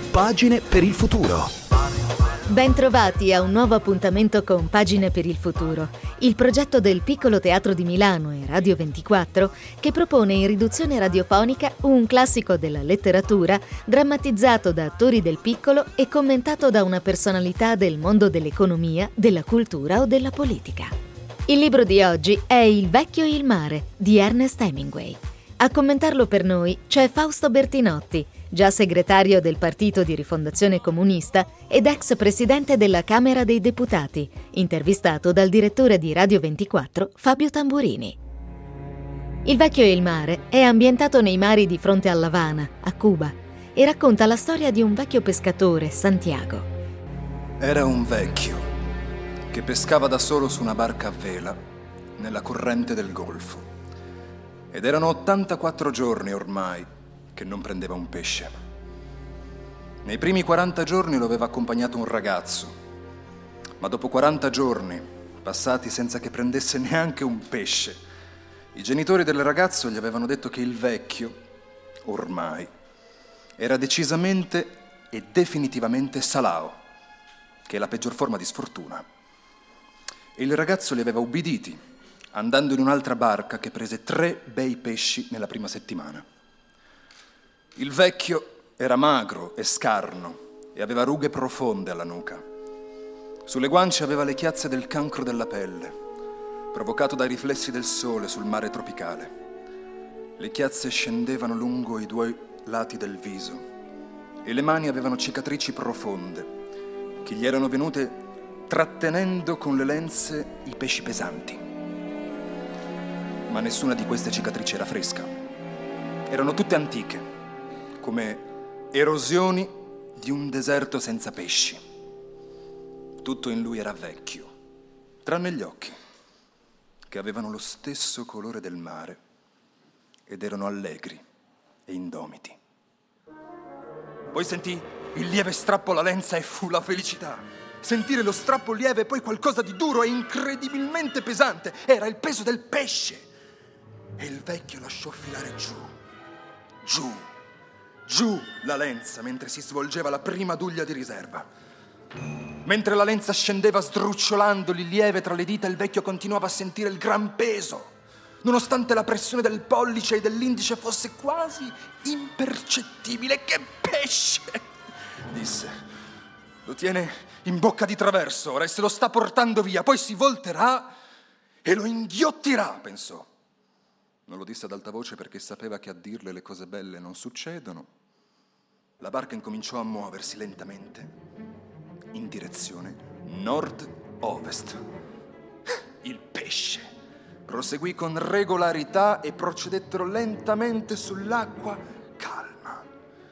Pagine per il futuro. Bentrovati a un nuovo appuntamento con Pagine per il futuro, il progetto del Piccolo Teatro di Milano e Radio 24 che propone in riduzione radiofonica un classico della letteratura drammatizzato da attori del piccolo e commentato da una personalità del mondo dell'economia, della cultura o della politica. Il libro di oggi è Il vecchio e il mare di Ernest Hemingway. A commentarlo per noi c'è Fausto Bertinotti, già segretario del Partito di Rifondazione Comunista ed ex presidente della Camera dei Deputati, intervistato dal direttore di Radio 24 Fabio Tamburini. Il vecchio e il mare è ambientato nei mari di fronte a La Habana, a Cuba, e racconta la storia di un vecchio pescatore, Santiago. Era un vecchio che pescava da solo su una barca a vela nella corrente del Golfo. Ed erano 84 giorni ormai che non prendeva un pesce. Nei primi 40 giorni lo aveva accompagnato un ragazzo, ma dopo 40 giorni, passati senza che prendesse neanche un pesce, i genitori del ragazzo gli avevano detto che il vecchio, ormai, era decisamente e definitivamente salao, che è la peggior forma di sfortuna. E il ragazzo li aveva ubbiditi, andando in un'altra barca che prese 3 bei pesci nella prima settimana. Il vecchio era magro e scarno e aveva rughe profonde alla nuca. Sulle guance aveva le chiazze del cancro della pelle, provocato dai riflessi del sole sul mare tropicale. Le chiazze scendevano lungo i 2 lati del viso e le mani avevano cicatrici profonde che gli erano venute trattenendo con le lenze i pesci pesanti. Ma nessuna di queste cicatrici era fresca. Erano tutte antiche, come erosioni di un deserto senza pesci. Tutto in lui era vecchio, tranne gli occhi, che avevano lo stesso colore del mare ed erano allegri e indomiti. Poi sentì il lieve strappo alla lenza e fu la felicità. Sentire lo strappo lieve e poi qualcosa di duro e incredibilmente pesante. Era il peso del pesce. E il vecchio lasciò filare giù la lenza mentre si svolgeva la prima duglia di riserva. Mentre la lenza scendeva sdrucciolandogli lieve tra le dita, il vecchio continuava a sentire il gran peso, nonostante la pressione del pollice e dell'indice fosse quasi impercettibile. Che pesce! Disse. Lo tiene in bocca di traverso ora e se lo sta portando via, poi si volterà e lo inghiottirà, pensò. Non lo disse ad alta voce perché sapeva che a dirle le cose belle non succedono. La barca incominciò a muoversi lentamente in direzione nord-ovest. Il pesce proseguì con regolarità e procedettero lentamente sull'acqua calma.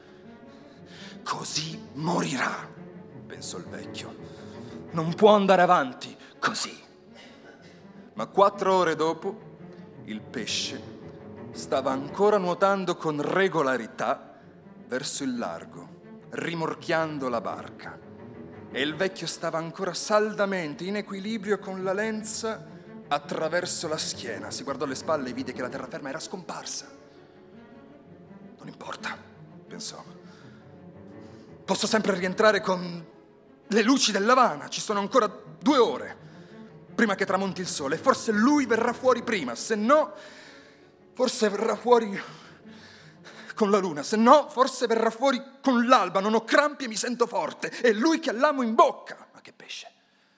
Così morirà, pensò il vecchio. Non può andare avanti così. Ma 4 ore dopo il pesce stava ancora nuotando con regolarità verso il largo, rimorchiando la barca. E il vecchio stava ancora saldamente in equilibrio con la lenza attraverso la schiena. Si guardò alle spalle e vide che la terraferma era scomparsa. Non importa, pensò. Posso sempre rientrare con le luci dell'Havana. Ci sono ancora 2 ore prima che tramonti il sole. Forse lui verrà fuori prima, se no, forse verrà fuori con la luna, se no, forse verrà fuori con l'alba. Non ho crampi e mi sento forte. È lui che ha l'amo in bocca. Ma che pesce!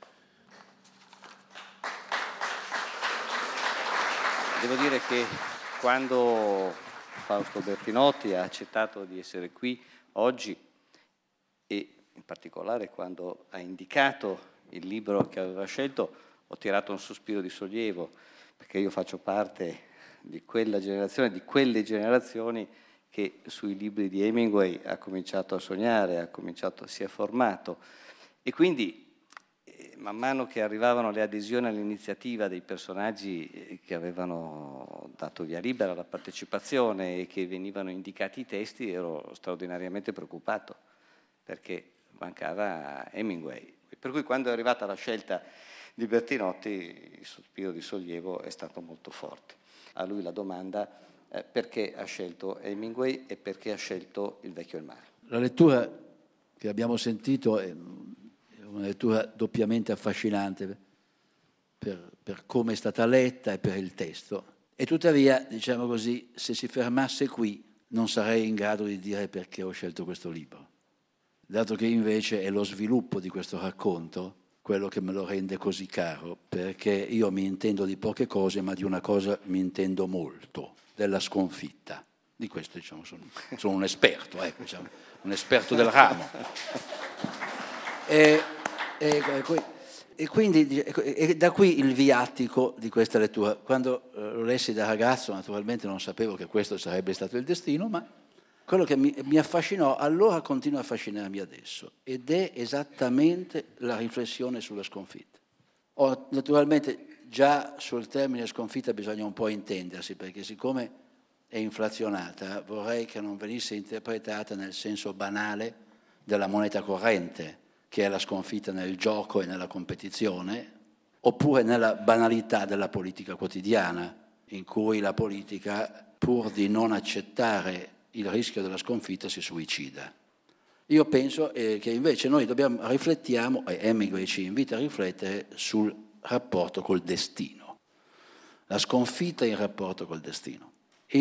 Devo dire che quando Fausto Bertinotti ha accettato di essere qui oggi e in particolare quando ha indicato il libro che aveva scelto, ho tirato un sospiro di sollievo, perché io faccio parte di quella generazione, di quelle generazioni che sui libri di Hemingway ha cominciato a sognare, si è formato. E quindi, man mano che arrivavano le adesioni all'iniziativa dei personaggi che avevano dato via libera alla partecipazione e che venivano indicati i testi, ero straordinariamente preoccupato, perché mancava Hemingway. Per cui quando è arrivata la scelta di Bertinotti il sospiro di sollievo è stato molto forte. A lui la domanda perché ha scelto Hemingway e perché ha scelto Il vecchio e il mare. La lettura che abbiamo sentito è una lettura doppiamente affascinante per come è stata letta e per il testo. E tuttavia, diciamo così, se si fermasse qui non sarei in grado di dire perché ho scelto questo libro, dato che invece è lo sviluppo di questo racconto quello che me lo rende così caro, perché io mi intendo di poche cose, ma di una cosa mi intendo molto, della sconfitta. Di questo, diciamo, sono un esperto, diciamo, un esperto del ramo. E quindi da qui il viatico di questa lettura. Quando lo lessi da ragazzo, naturalmente non sapevo che questo sarebbe stato il destino, ma quello che mi affascinò allora continua a affascinarmi adesso, ed è esattamente la riflessione sulla sconfitta. Naturalmente già sul termine sconfitta bisogna un po' intendersi, perché siccome è inflazionata, vorrei che non venisse interpretata nel senso banale della moneta corrente, che è la sconfitta nel gioco e nella competizione, oppure nella banalità della politica quotidiana, in cui la politica, pur di non accettare il rischio della sconfitta, si suicida. Io penso che invece noi riflettiamo, e Hemingway ci invita a riflettere sul rapporto col destino, la sconfitta in rapporto col destino.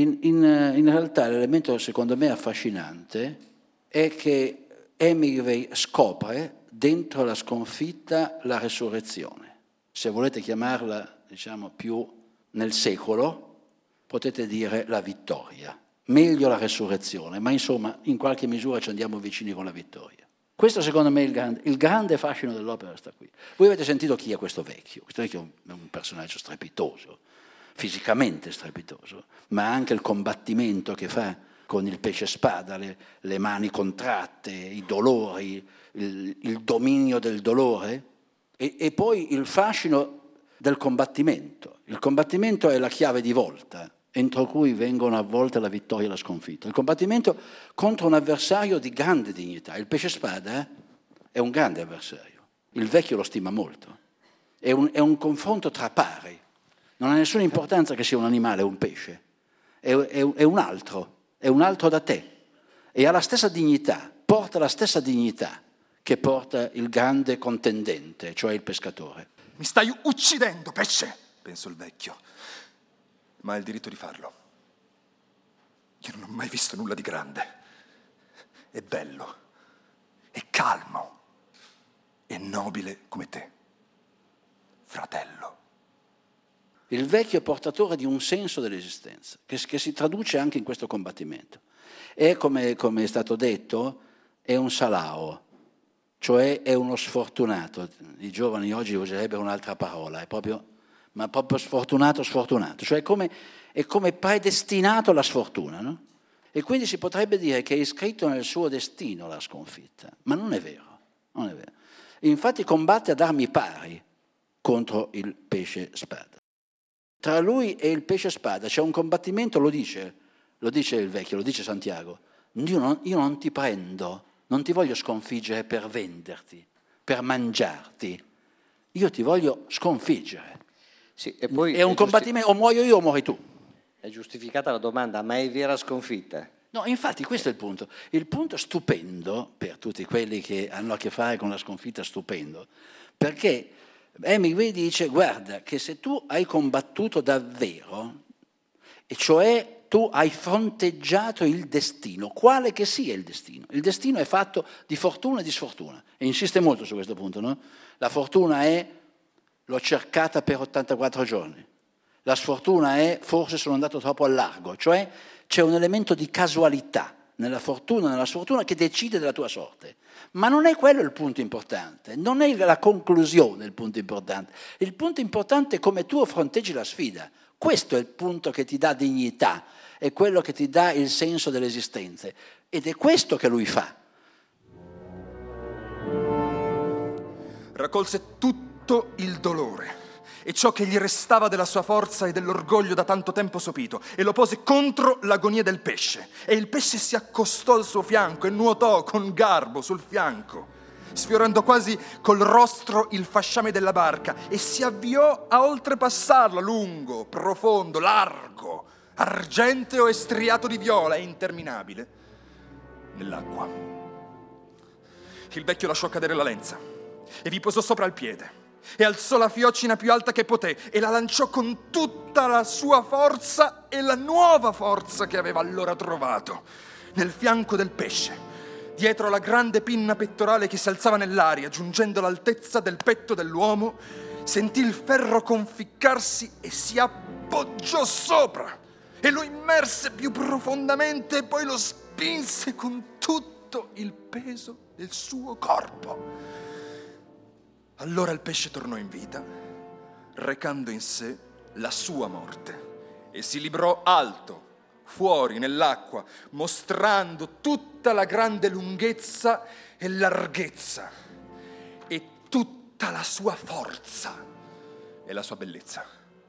In realtà l'elemento secondo me affascinante è che Hemingway scopre dentro la sconfitta la resurrezione. Se volete chiamarla, diciamo, più nel secolo, potete dire la vittoria. Meglio la resurrezione, ma insomma in qualche misura ci andiamo vicini con la vittoria. Questo secondo me è il grande fascino dell'opera sta qui. Voi avete sentito chi è questo vecchio? Questo vecchio è un personaggio strepitoso, fisicamente strepitoso, ma anche il combattimento che fa con il pesce spada, le mani contratte, i dolori, il dominio del dolore e poi il fascino del combattimento. Il combattimento è la chiave di volta entro cui vengono avvolte la vittoria e la sconfitta. Il combattimento contro un avversario di grande dignità. Il pesce spada è un grande avversario. Il vecchio lo stima molto. È un confronto tra pari. Non ha nessuna importanza che sia un animale o un pesce. È un altro da te. E ha la stessa dignità, porta la stessa dignità che porta il grande contendente, cioè il pescatore. Mi stai uccidendo, pesce, pensò il vecchio. Ma ha il diritto di farlo. Io non ho mai visto nulla di grande. È bello, è calmo, è nobile come te, fratello. Il vecchio è portatore di un senso dell'esistenza, che si traduce anche in questo combattimento. E come è stato detto, è un salao, cioè è uno sfortunato. I giovani oggi userebbero un'altra parola, ma proprio sfortunato, cioè è come predestinato alla sfortuna, no? E quindi si potrebbe dire che è iscritto nel suo destino la sconfitta, ma non è vero, non è vero. Infatti combatte ad armi pari contro il pesce spada. Tra lui e il pesce spada c'è un combattimento, lo dice il vecchio, lo dice Santiago, io non ti prendo, non ti voglio sconfiggere per venderti, per mangiarti, io ti voglio sconfiggere. Sì, e poi è un combattimento, o muoio io o muori tu. È giustificata la domanda, ma è vera sconfitta? No, infatti questo è il punto. Il punto stupendo, per tutti quelli che hanno a che fare con la sconfitta, stupendo, perché Hemingway dice, guarda, che se tu hai combattuto davvero, e cioè tu hai fronteggiato il destino, quale che sia il destino è fatto di fortuna e di sfortuna, e insiste molto su questo punto, no? La fortuna è l'ho cercata per 84 giorni. La sfortuna è forse sono andato troppo a largo, cioè c'è un elemento di casualità nella fortuna, nella sfortuna che decide della tua sorte. Ma non è quello il punto importante, non è la conclusione il punto importante. Il punto importante è come tu fronteggi la sfida. Questo è il punto che ti dà dignità, è quello che ti dà il senso dell'esistenza. Ed è questo che lui fa. Raccolse tutto il dolore e ciò che gli restava della sua forza e dell'orgoglio da tanto tempo sopito e lo pose contro l'agonia del pesce. E il pesce si accostò al suo fianco e nuotò con garbo sul fianco, sfiorando quasi col rostro il fasciame della barca, e si avviò a oltrepassarla, lungo, profondo, largo, argenteo e striato di viola e interminabile, nell'acqua. Il vecchio lasciò cadere la lenza e vi posò sopra il piede e alzò la fiocina più alta che poté e la lanciò con tutta la sua forza e la nuova forza che aveva allora trovato nel fianco del pesce, dietro la grande pinna pettorale che si alzava nell'aria, giungendo all'altezza del petto dell'uomo. Sentì il ferro conficcarsi e si appoggiò sopra e lo immerse più profondamente e poi lo spinse con tutto il peso del suo corpo. Allora il pesce tornò in vita, recando in sé la sua morte, e si librò alto, fuori nell'acqua, mostrando tutta la grande lunghezza e larghezza, e tutta la sua forza e la sua bellezza.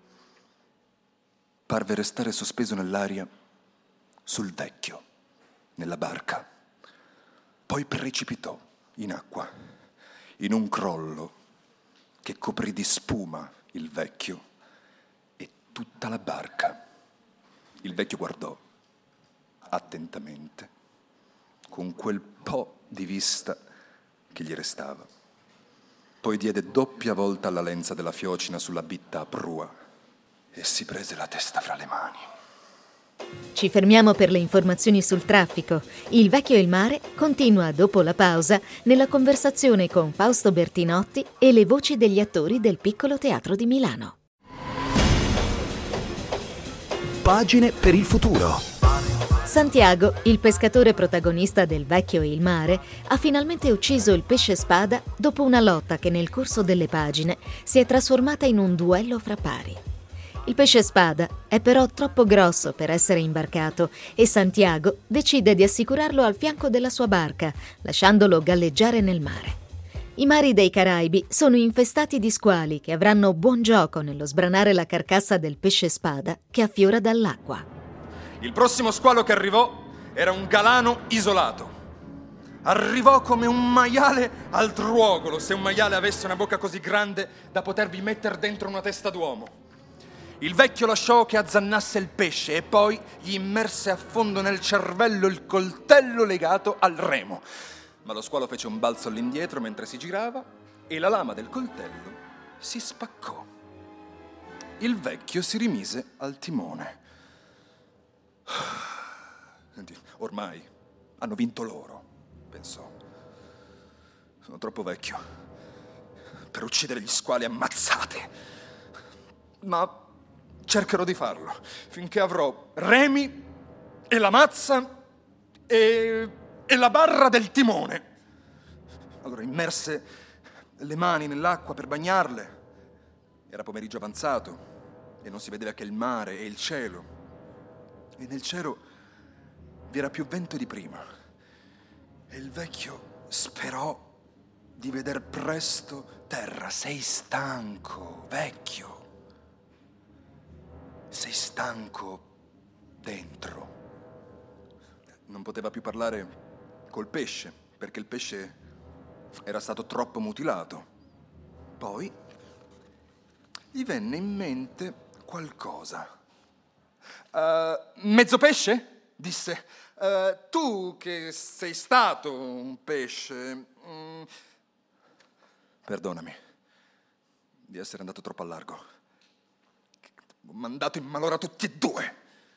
Parve restare sospeso nell'aria sul vecchio, nella barca. Poi precipitò in acqua, in un crollo che coprì di spuma il vecchio e tutta la barca. Il vecchio guardò attentamente, con quel po' di vista che gli restava. Poi diede doppia volta alla lenza della fiocina sulla bitta a prua e si prese la testa fra le mani. Ci fermiamo per le informazioni sul traffico. Il vecchio e il mare continua dopo la pausa nella conversazione con Fausto Bertinotti e le voci degli attori del Piccolo Teatro di Milano. Pagine per il futuro. Santiago, il pescatore protagonista del Vecchio e il mare, ha finalmente ucciso il pesce spada dopo una lotta che nel corso delle pagine si è trasformata in un duello fra pari. Il pesce spada è però troppo grosso per essere imbarcato e Santiago decide di assicurarlo al fianco della sua barca, lasciandolo galleggiare nel mare. I mari dei Caraibi sono infestati di squali che avranno buon gioco nello sbranare la carcassa del pesce spada che affiora dall'acqua. Il prossimo squalo che arrivò era un galano isolato. Arrivò come un maiale al truogolo, se un maiale avesse una bocca così grande da potervi mettere dentro una testa d'uomo. Il vecchio lasciò che azzannasse il pesce e poi gli immerse a fondo nel cervello il coltello legato al remo. Ma lo squalo fece un balzo all'indietro mentre si girava e la lama del coltello si spaccò. Il vecchio si rimise al timone. Senti, ormai hanno vinto loro, pensò. Sono troppo vecchio per uccidere gli squali ammazzate. Ma cercherò di farlo finché avrò remi e la mazza e la barra del timone. Allora immerse le mani nell'acqua per bagnarle. Era pomeriggio avanzato e non si vedeva che il mare e il cielo. E nel cielo vi era più vento di prima. E il vecchio sperò di veder presto terra. Sei stanco, vecchio. Sei stanco dentro. Non poteva più parlare col pesce, perché il pesce era stato troppo mutilato. Poi gli venne in mente qualcosa. Mezzo pesce? Disse. Tu che sei stato un pesce. Perdonami di essere andato troppo a largo. Ho mandato in malora tutti e due.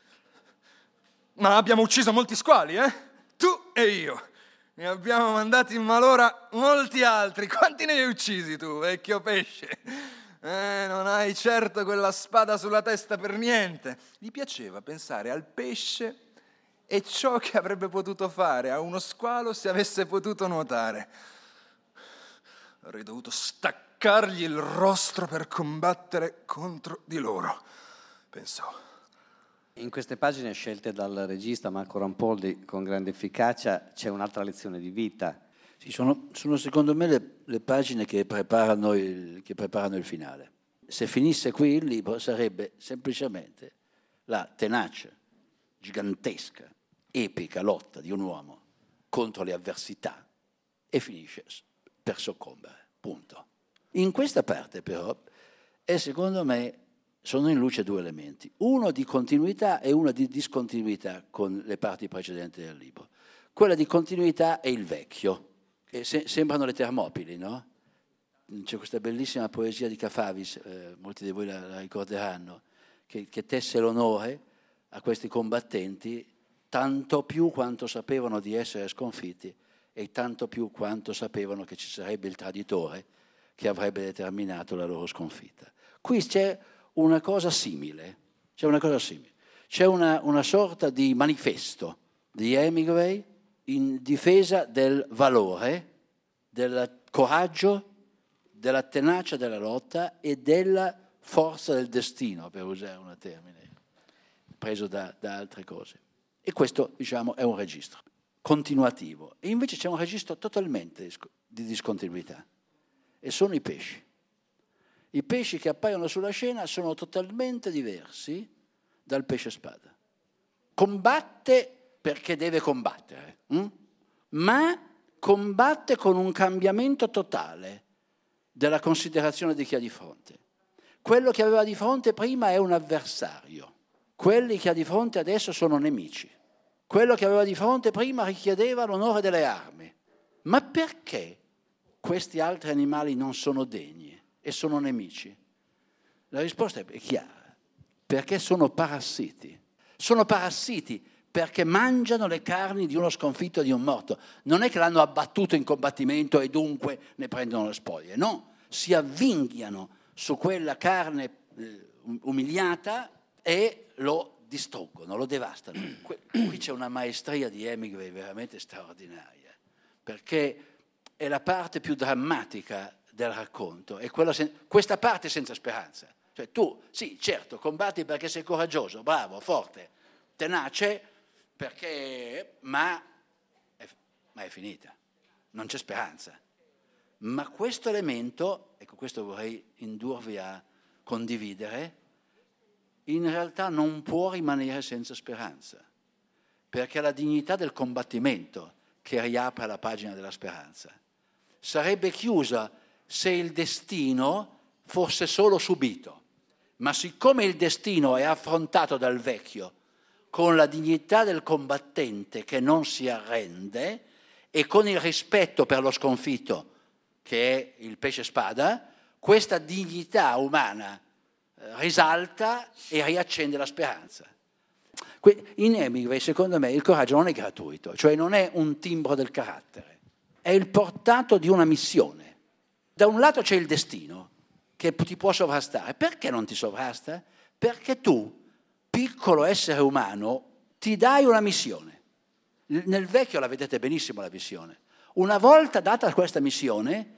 Ma abbiamo ucciso molti squali, Tu e io. Ne abbiamo mandati in malora molti altri. Quanti ne hai uccisi tu, vecchio pesce? Non hai certo quella spada sulla testa per niente. Gli piaceva pensare al pesce e ciò che avrebbe potuto fare a uno squalo se avesse potuto nuotare. Avrei dovuto staccargli il rostro per combattere contro di loro, pensò. In queste pagine scelte dal regista Marco Rampoldi con grande efficacia c'è un'altra lezione di vita. Sì, sono secondo me le pagine che preparano il finale. Se finisse qui il libro sarebbe semplicemente la tenace, gigantesca, epica lotta di un uomo contro le avversità e finisce per soccombere, punto. In questa parte però secondo me sono in luce due elementi, uno di continuità e uno di discontinuità con le parti precedenti del libro. Quella di continuità è il vecchio, e sembrano le Termopili, no? C'è questa bellissima poesia di Cafavis, molti di voi la ricorderanno, che tesse l'onore a questi combattenti tanto più quanto sapevano di essere sconfitti e tanto più quanto sapevano che ci sarebbe il traditore che avrebbe determinato la loro sconfitta. Qui c'è una cosa simile, c'è una sorta di manifesto di Hemingway in difesa del valore, del coraggio, della tenacia della lotta e della forza del destino, per usare un termine preso da altre cose. E questo, diciamo, è un registro continuativo. E invece c'è un registro totalmente di discontinuità, e sono i pesci. I pesci che appaiono sulla scena sono totalmente diversi dal pesce spada. Combatte perché deve combattere, ma combatte con un cambiamento totale della considerazione di chi ha di fronte. Quello che aveva di fronte prima è un avversario, quelli che ha di fronte adesso sono nemici. Quello che aveva di fronte prima richiedeva l'onore delle armi. Ma perché questi altri animali non sono degni e sono nemici? La risposta è chiara, perché sono parassiti. Sono parassiti perché mangiano le carni di uno sconfitto e di un morto. Non è che l'hanno abbattuto in combattimento e dunque ne prendono le spoglie, no, si avvinghiano su quella carne umiliata e lo distruggono, lo devastano. Qui c'è una maestria di Hemingway veramente straordinaria, perché è la parte più drammatica del racconto, è questa parte senza speranza. Cioè tu, sì, certo, combatti perché sei coraggioso, bravo, forte, tenace, ma è finita, non c'è speranza. Ma questo elemento, ecco, questo vorrei indurvi a condividere, in realtà non può rimanere senza speranza, perché è la dignità del combattimento che riapre la pagina della speranza. Sarebbe chiusa se il destino fosse solo subito, ma siccome il destino è affrontato dal vecchio con la dignità del combattente che non si arrende e con il rispetto per lo sconfitto che è il pesce spada, questa dignità umana risalta e riaccende la speranza. In Hemingway, secondo me, il coraggio non è gratuito, cioè non è un timbro del carattere, è il portato di una missione. Da un lato c'è il destino che ti può sovrastare. Perché non ti sovrasta? Perché tu, piccolo essere umano, ti dai una missione. Nel vecchio la vedete benissimo la missione. Una volta data questa missione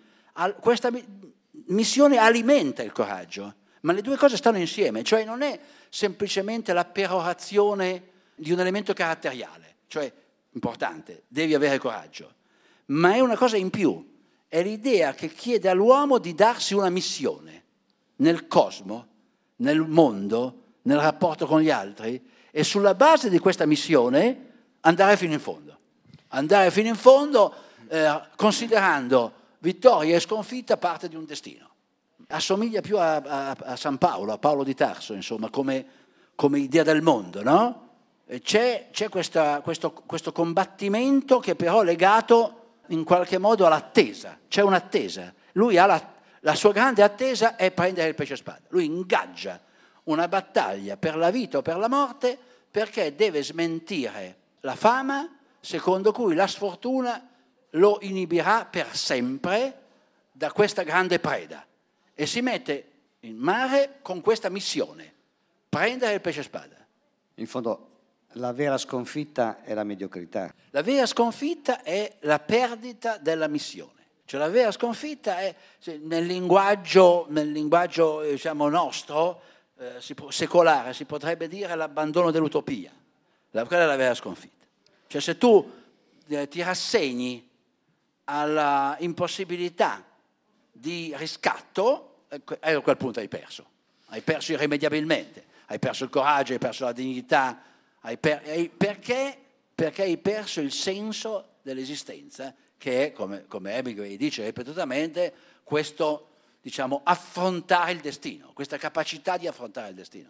alimenta il coraggio, ma le due cose stanno insieme, cioè non è semplicemente la perorazione di un elemento caratteriale, cioè importante, devi avere coraggio, ma è una cosa in più, è l'idea che chiede all'uomo di darsi una missione nel cosmo, nel mondo, nel rapporto con gli altri, e sulla base di questa missione andare fino in fondo, considerando vittoria e sconfitta parte di un destino. Assomiglia più a San Paolo, a Paolo di Tarso, insomma, come idea del mondo, no? C'è questo combattimento che però è legato in qualche modo all'attesa, c'è un'attesa. Lui ha la sua grande attesa è prendere il pesce spada. Lui ingaggia una battaglia per la vita o per la morte perché deve smentire la fama secondo cui la sfortuna lo inibirà per sempre da questa grande preda e si mette in mare con questa missione, prendere il pesce spada. In fondo la vera sconfitta è la mediocrità. La vera sconfitta è la perdita della missione. Cioè la vera sconfitta è, nel linguaggio diciamo nostro, secolare, si potrebbe dire l'abbandono dell'utopia. Quella è la vera sconfitta. Cioè se tu ti rassegni alla impossibilità di riscatto, a quel punto hai perso irrimediabilmente, hai perso il coraggio, hai perso la dignità, perché hai perso il senso dell'esistenza, che è, come Hemingway dice ripetutamente, questo, diciamo, affrontare il destino, questa capacità di affrontare il destino.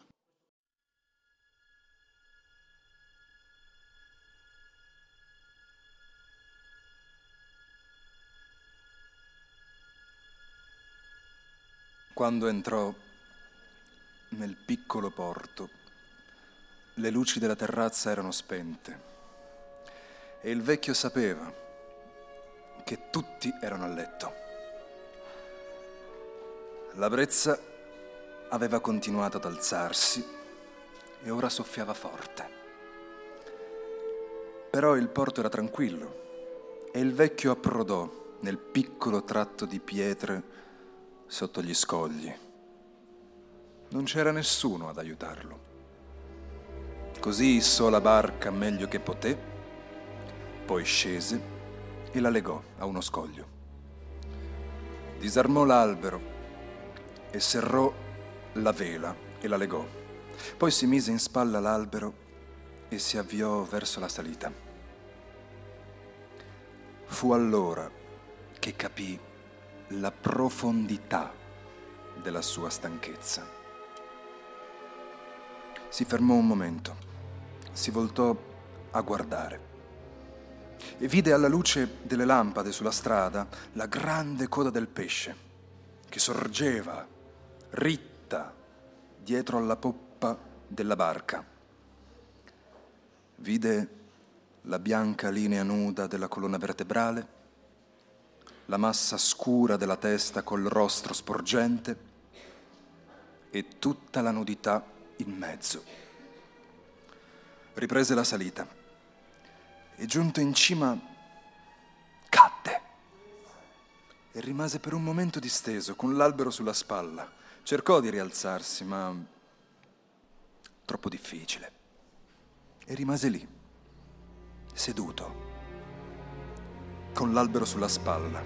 Quando entrò nel piccolo porto, le luci della terrazza erano spente e il vecchio sapeva che tutti erano a letto. La brezza aveva continuato ad alzarsi e ora soffiava forte. Però il porto era tranquillo e il vecchio approdò nel piccolo tratto di pietre sotto gli scogli. Non c'era nessuno ad aiutarlo. Così issò la barca meglio che poté, poi scese e la legò a uno scoglio. Disarmò l'albero e serrò la vela e la legò. Poi si mise in spalla l'albero e si avviò verso la salita. Fu allora che capì la profondità della sua stanchezza. Si fermò un momento, si voltò a guardare e vide alla luce delle lampade sulla strada la grande coda del pesce che sorgeva ritta dietro alla poppa della barca. Vide la bianca linea nuda della colonna vertebrale, la massa scura della testa col rostro sporgente e tutta la nudità in mezzo. Riprese la salita e giunto in cima cadde e rimase per un momento disteso con l'albero sulla spalla. Cercò di rialzarsi, ma troppo difficile. E rimase lì, seduto, con l'albero sulla spalla,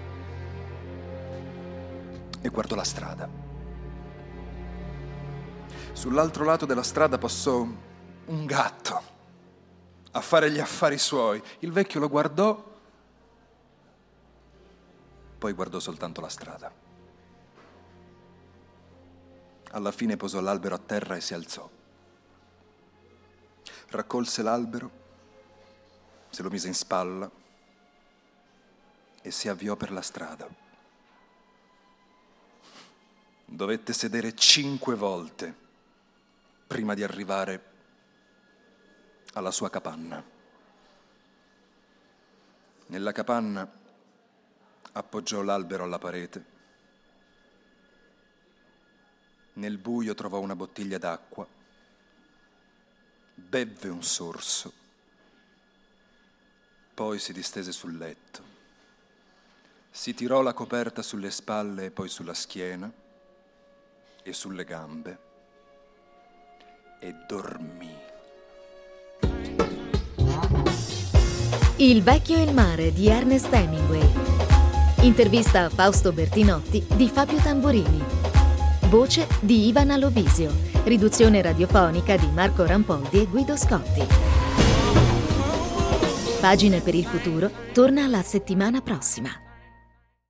e guardò la strada. Sull'altro lato della strada passò un gatto a fare gli affari suoi. Il vecchio lo guardò, poi guardò soltanto la strada. Alla fine posò l'albero a terra e si alzò. Raccolse l'albero, se lo mise in spalla e si avviò per la strada. Dovette sedere 5 volte prima di arrivare alla sua capanna. Nella capanna appoggiò l'albero alla parete. Nel buio trovò una bottiglia d'acqua, bevve un sorso, poi si distese sul letto, si tirò la coperta sulle spalle e poi sulla schiena e sulle gambe e dormì. Il vecchio e il mare di Ernest Hemingway. Intervista a Fausto Bertinotti di Fabio Tamburini. Voce di Ivana Lovisio. Riduzione radiofonica di Marco Rampoldi e Guido Scotti. Pagine per il futuro torna la settimana prossima.